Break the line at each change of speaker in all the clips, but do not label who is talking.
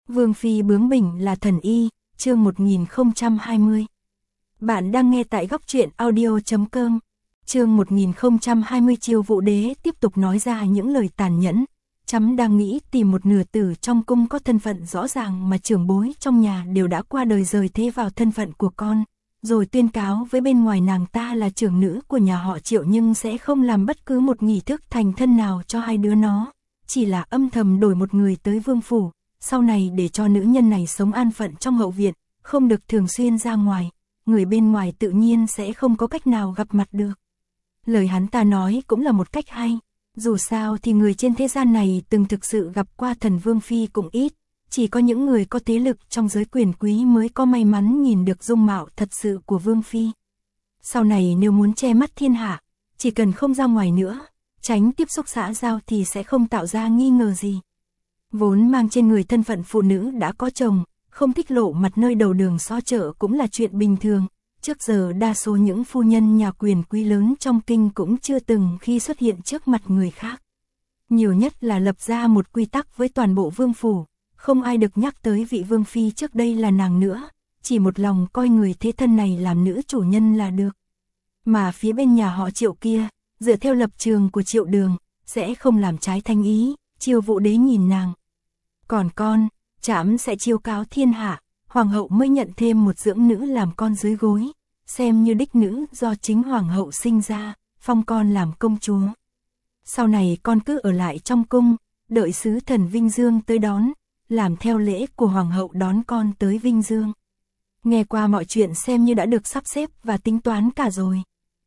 Vương phi bướng bỉnh là thần y, chương 1020. Bạn đang nghe tại góc truyện audio.com. Chương 1020 Chiêu Vũ Đế tiếp tục nói ra những lời tàn nhẫn. Chấm đang nghĩ tìm một nửa tử trong cung có thân phận rõ ràng mà trưởng bối trong nhà đều đã qua đời rời thế vào thân phận của con, rồi tuyên cáo với bên ngoài nàng ta là trưởng nữ của nhà họ Triệu nhưng sẽ không làm bất cứ một nghi thức thành thân nào cho hai đứa nó, chỉ là âm thầm đổi một người tới vương phủ, sau này để cho nữ nhân này sống an phận trong hậu viện, không được thường xuyên ra ngoài, người bên ngoài tự nhiên sẽ không có cách nào gặp mặt được. Lời hắn ta nói cũng là một cách hay. Dù sao thì người trên thế gian này từng thực sự gặp qua thần Vương Phi cũng ít, chỉ có những người có thế lực trong giới quyền quý mới có may mắn nhìn được dung mạo thật sự của Vương Phi. Sau này nếu muốn che mắt thiên hạ, chỉ cần không ra ngoài nữa, tránh tiếp xúc xã giao thì sẽ không tạo ra nghi ngờ gì. Vốn mang trên người thân phận phụ nữ đã có chồng, không thích lộ mặt nơi đầu đường xó chợ cũng là chuyện bình thường. Trước giờ đa số những phu nhân nhà quyền quý lớn trong kinh cũng chưa từng khi xuất hiện trước mặt người khác. Nhiều nhất là lập ra một quy tắc với toàn bộ vương phủ, không ai được nhắc tới vị vương phi trước đây là nàng nữa, chỉ một lòng coi người thế thân này làm nữ chủ nhân là được. Mà phía bên nhà họ Triệu kia, dựa theo lập trường của Triệu Đường, sẽ không làm trái thanh ý, Chiêu Vũ Đế nhìn nàng. Còn con, trẫm sẽ chiêu cáo thiên hạ. Hoàng hậu mới nhận thêm một dưỡng nữ làm con dưới gối, xem như đích nữ do chính hoàng hậu sinh ra, phong con làm công chúa. Sau này con cứ ở lại trong cung, đợi sứ thần Vinh Dương tới đón, làm theo lễ của hoàng hậu đón con tới Vinh Dương. Nghe qua mọi chuyện xem như đã được sắp xếp và tính toán cả rồi.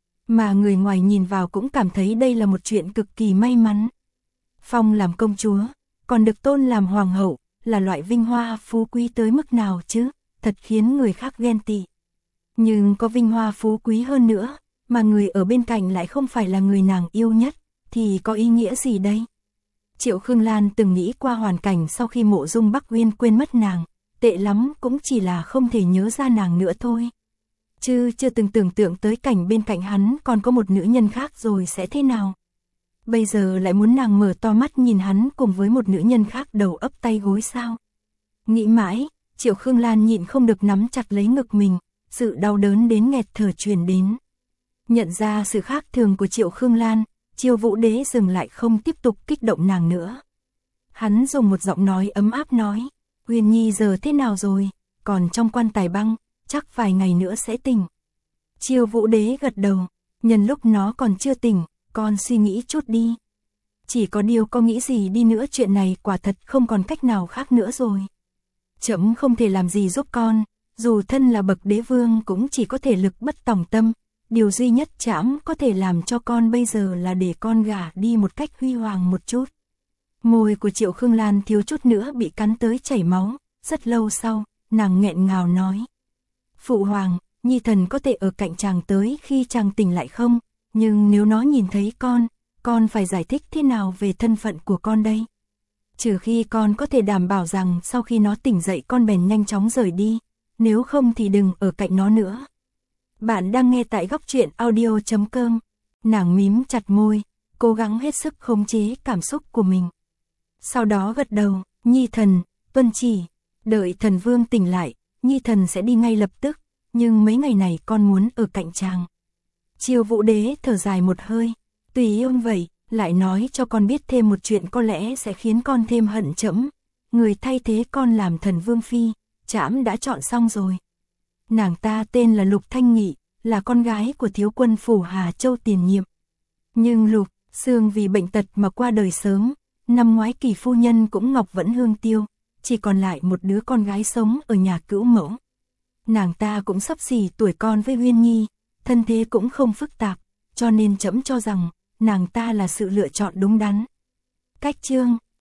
Mà người ngoài nhìn vào cũng cảm thấy đây là một chuyện cực kỳ may mắn. Phong làm công chúa, còn được tôn làm hoàng hậu, là loại vinh hoa phú quý tới mức nào chứ, thật khiến người khác ghen tị. Nhưng có vinh hoa phú quý hơn nữa, mà người ở bên cạnh lại không phải là người nàng yêu nhất, thì có ý nghĩa gì đây? Triệu Khương Lan từng nghĩ qua hoàn cảnh sau khi Mộ Dung Bắc Uyên quên mất nàng, tệ lắm cũng chỉ là không thể nhớ ra nàng nữa thôi. Chứ chưa từng tưởng tượng tới cảnh bên cạnh hắn còn có một nữ nhân khác rồi sẽ thế nào. Bây giờ lại muốn nàng mở to mắt nhìn hắn cùng với một nữ nhân khác đầu ấp tay gối sao? Nghĩ mãi, Triệu Khương Lan nhịn không được nắm chặt lấy ngực mình, sự đau đớn đến nghẹt thở truyền đến. Nhận ra sự khác thường của Triệu Khương Lan, Chiêu Vũ Đế dừng lại không tiếp tục kích động nàng nữa. Hắn dùng một giọng nói ấm áp nói, Uyên Nhi giờ thế nào rồi, còn trong quan tài băng, chắc vài ngày nữa sẽ tỉnh. Chiêu Vũ Đế gật đầu, nhân lúc nó còn chưa tỉnh, con suy nghĩ chút đi. Chỉ có điều có nghĩ gì đi nữa chuyện này quả thật không còn cách nào khác nữa rồi. Trẫm không thể làm gì giúp con, dù thân là bậc đế vương cũng chỉ có thể lực bất tòng tâm. Điều duy nhất trẫm có thể làm cho con bây giờ là để con gả đi một cách huy hoàng một chút. Môi của Triệu Khương Lan thiếu chút nữa bị cắn tới chảy máu, rất lâu sau, nàng nghẹn ngào nói. Phụ hoàng, Nhi thần có thể ở cạnh chàng tới khi chàng tỉnh lại không? Nhưng nếu nó nhìn thấy con phải giải thích thế nào về thân phận của con đây? Trừ khi con có thể đảm bảo rằng sau khi nó tỉnh dậy con bèn nhanh chóng rời đi, nếu không thì đừng ở cạnh nó nữa. Bạn đang nghe tại góc truyện audio.com. Nàng mím chặt môi, cố gắng hết sức khống chế cảm xúc của mình. Sau đó gật đầu, Nhi thần, tuân chỉ, đợi thần vương tỉnh lại, Nhi thần sẽ đi ngay lập tức, nhưng mấy ngày này con muốn ở cạnh chàng. Chiêu Vũ Đế thở dài một hơi, tùy ông vậy, lại nói cho con biết thêm một chuyện có lẽ sẽ khiến con thêm hận trẫm. Người thay thế con làm thần Vương Phi, trẫm đã chọn xong rồi. Nàng ta tên là Lục Thanh Nghị, là con gái của thiếu quân phủ Hà Châu tiền nhiệm. Nhưng Lục Sương vì bệnh tật mà qua đời sớm, năm ngoái Kỳ phu nhân cũng ngọc vẫn hương tiêu, chỉ còn lại một đứa con gái sống ở nhà cữu mẫu. Nàng ta cũng sắp xỉ tuổi con với Uyên Nhi, thân thế cũng không phức tạp, cho nên trẫm cho rằng nàng ta là sự lựa chọn đúng đắn. Cách chương